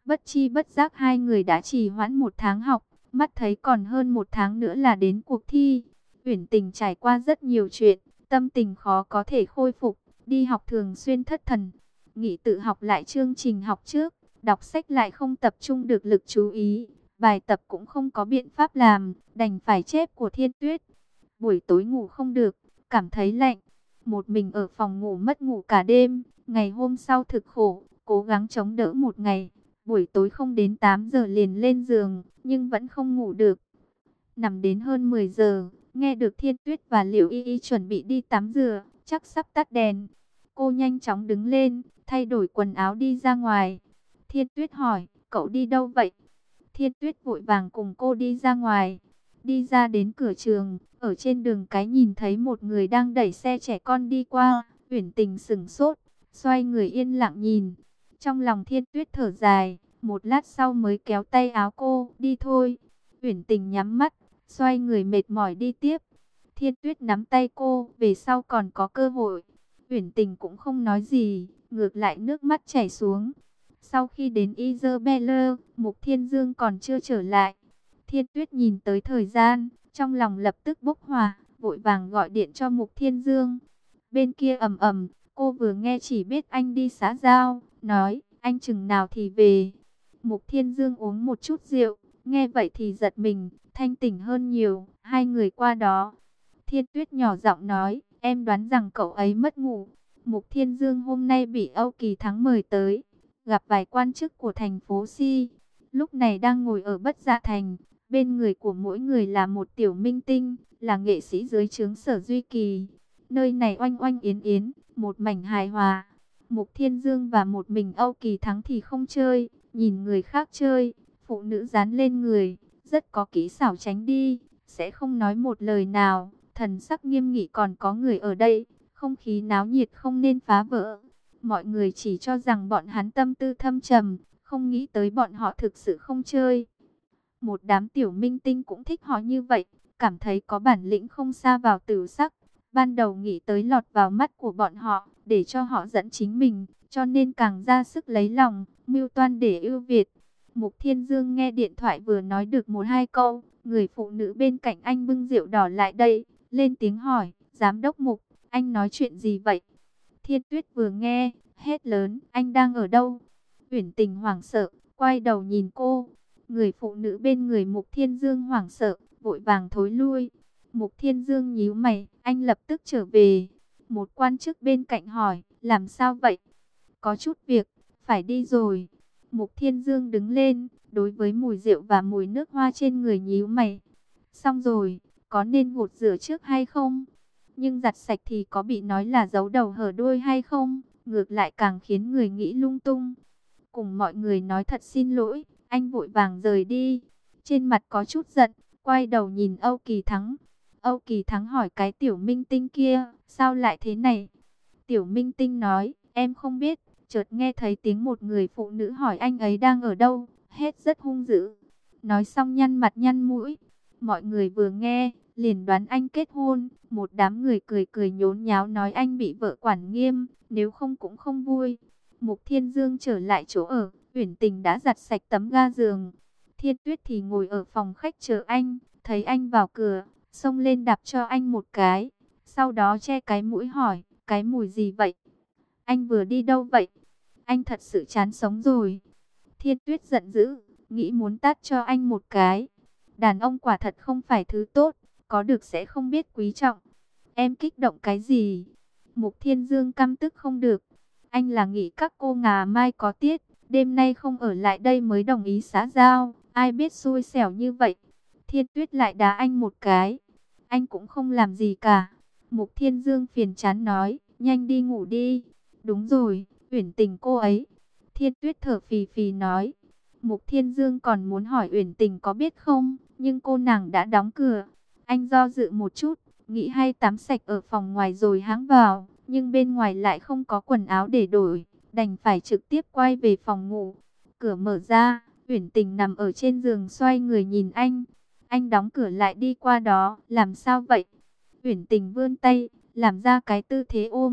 Bất chi bất giác hai người đã trì hoãn 1 tháng học, mắt thấy còn hơn 1 tháng nữa là đến cuộc thi. Uyển Tình trải qua rất nhiều chuyện, tâm tình khó có thể khôi phục, đi học thường xuyên thất thần, nghỉ tự học lại chương trình học trước, đọc sách lại không tập trung được lực chú ý, bài tập cũng không có biện pháp làm, đành phải chép của Thiên Tuyết. Buổi tối ngủ không được, cảm thấy lạnh, một mình ở phòng ngủ mất ngủ cả đêm, ngày hôm sau thực khổ, cố gắng chống đỡ một ngày, buổi tối không đến 8 giờ liền lên giường, nhưng vẫn không ngủ được. Nằm đến hơn 10 giờ, nghe được Thiên Tuyết và Liễu Y Y chuẩn bị đi tắm rửa, chắc sắp tắt đèn. Cô nhanh chóng đứng lên, thay đổi quần áo đi ra ngoài. Thiên Tuyết hỏi, cậu đi đâu vậy? Thiên Tuyết vội vàng cùng cô đi ra ngoài. Đi ra đến cửa trường, ở trên đường cái nhìn thấy một người đang đẩy xe trẻ con đi qua. Uyển Tình sững sốt, xoay người yên lặng nhìn. Trong lòng Thiên Tuyết thở dài, một lát sau mới kéo tay áo cô, đi thôi. Uyển Tình nhắm mắt, xoay người mệt mỏi đi tiếp. Thiên Tuyết nắm tay cô, về sau còn có cơ hội. Uyển Tình cũng không nói gì, ngược lại nước mắt chảy xuống. Sau khi đến Isabella, Mục Thiên Dương còn chưa trở lại. Thiên Tuyết nhìn tới thời gian, trong lòng lập tức bốc hỏa, vội vàng gọi điện cho Mục Thiên Dương. Bên kia ầm ầm, cô vừa nghe chỉ biết anh đi xã giao, nói, anh chừng nào thì về. Mục Thiên Dương uống một chút rượu, nghe vậy thì giật mình, thanh tỉnh hơn nhiều, hai người qua đó. Thiên Tuyết nhỏ giọng nói, em đoán rằng cậu ấy mất ngủ. Mục Thiên Dương hôm nay bị Âu Kỳ Thắng mời tới, gặp vài quan chức của thành phố Si. Lúc này đang ngồi ở Bất Dạ Thành, bên người của mỗi người là một tiểu minh tinh, là nghệ sĩ dưới trướng Sở Duy Kỳ. Nơi này oanh oanh yến yến, một mảnh hài hòa. Mục Thiên Dương và một mình Âu Kỳ Thắng thì không chơi, nhìn người khác chơi, phụ nữ dán lên người, rất có kỹ xảo tránh đi, sẽ không nói một lời nào, thần sắc nghiêm nghị. Còn có người ở đây, không khí náo nhiệt không nên phá vỡ. Mọi người chỉ cho rằng bọn hắn tâm tư thâm trầm, không nghĩ tới bọn họ thực sự không chơi. Một đám tiểu minh tinh cũng thích họ như vậy, cảm thấy có bản lĩnh không sa vào tử sắc. Ban đầu nghĩ tới lọt vào mắt của bọn họ, để cho họ dẫn chính mình, cho nên càng ra sức lấy lòng, mưu toan để ưu việt. Mục Thiên Dương nghe điện thoại vừa nói được 1-2 câu, người phụ nữ bên cạnh anh bưng rượu đỏ lại đây, lên tiếng hỏi, giám đốc Mục, anh nói chuyện gì vậy? Thiên Tuyết vừa nghe, hét lớn, anh đang ở đâu? Uyển Tình hoảng sợ, quay đầu nhìn cô. Người phụ nữ bên người Mục Thiên Dương hoảng sợ, vội vàng thối lui. Mục Thiên Dương nhíu mày, anh lập tức trở về. Một quan chức bên cạnh hỏi, làm sao vậy? Có chút việc, phải đi rồi. Mục Thiên Dương đứng lên, đối với mùi rượu và mùi nước hoa trên người nhíu mày. Xong rồi, có nên gột rửa trước hay không? Nhưng giặt sạch thì có bị nói là giấu đầu hở đuôi hay không? Ngược lại càng khiến người nghĩ lung tung. Cùng mọi người nói thật xin lỗi, anh vội vàng rời đi. Trên mặt có chút giận, quay đầu nhìn Âu Kỳ Thắng. Âu Kỳ Thắng hỏi cái tiểu minh tinh kia, sao lại thế này? Tiểu minh tinh nói, em không biết, chợt nghe thấy tiếng một người phụ nữ hỏi anh ấy đang ở đâu, hét rất hung dữ. Nói xong nhăn mặt nhăn mũi. Mọi người vừa nghe, liền đoán anh kết hôn. Một đám người cười cười nhốn nháo nói anh bị vợ quản nghiêm, nếu không cũng không vui. Mục Thiên Dương trở lại chỗ ở, Uyển Tình đã giặt sạch tấm ga giường. Thiên Tuyết thì ngồi ở phòng khách chờ anh, thấy anh vào cửa, xông lên đạp cho anh một cái. Sau đó che cái mũi hỏi, cái mùi gì vậy? Anh vừa đi đâu vậy? Anh thật sự chán sống rồi. Thiên Tuyết giận dữ, nghĩ muốn tát cho anh một cái. Đàn ông quả thật không phải thứ tốt, có được sẽ không biết quý trọng. Em kích động cái gì? Mục Thiên Dương căm tức không được. Anh là nghĩ các cô ngà mai có tiết, đêm nay không ở lại đây mới đồng ý xã giao, ai biết xui xẻo như vậy. Thiên Tuyết lại đá anh một cái. Anh cũng không làm gì cả. Mục Thiên Dương phiền chán nói, nhanh đi ngủ đi. Đúng rồi, Uyển Tình cô ấy. Thiên Tuyết thở phì phì nói. Mục Thiên Dương còn muốn hỏi Uyển Tình có biết không, nhưng cô nàng đã đóng cửa. Anh do dự một chút, nghĩ hay tắm sạch ở phòng ngoài rồi hãng vào, nhưng bên ngoài lại không có quần áo để đổi, đành phải trực tiếp quay về phòng ngủ. Cửa mở ra, Uyển Tình nằm ở trên giường xoay người nhìn anh. Anh đóng cửa lại đi qua đó, làm sao vậy? Uyển Tình vươn tay, làm ra cái tư thế ôm.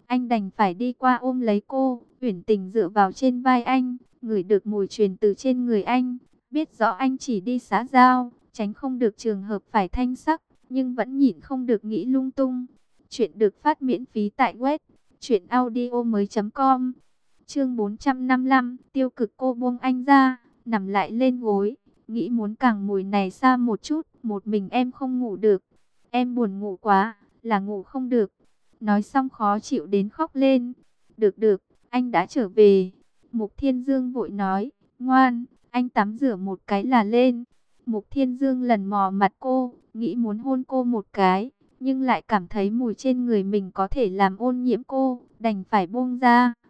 Anh đành phải đi qua ôm lấy cô. Uyển Tình dựa vào trên vai anh, ngửi được mùi truyền từ trên người anh, biết rõ anh chỉ đi xã giao, tránh không được trường hợp phải thanh sắc, nhưng vẫn nhịn không được nghĩ lung tung. Chuyện được phát miễn phí tại web truyệnaudiomoi.com. Chương 455, tiêu cực. Cô buông anh ra, nằm lại lên gối, nghĩ muốn càng mùi này xa một chút. Một mình em không ngủ được, em buồn ngủ quá, là ngủ không được. Nói xong khó chịu đến khóc lên. Được được, anh đã trở về. Mục Thiên Dương vội nói, ngoan, anh tắm rửa một cái là lên. Mục Thiên Dương lần mò mặt cô, nghĩ muốn hôn cô một cái, nhưng lại cảm thấy mùi trên người mình có thể làm ô nhiễm cô, đành phải buông ra.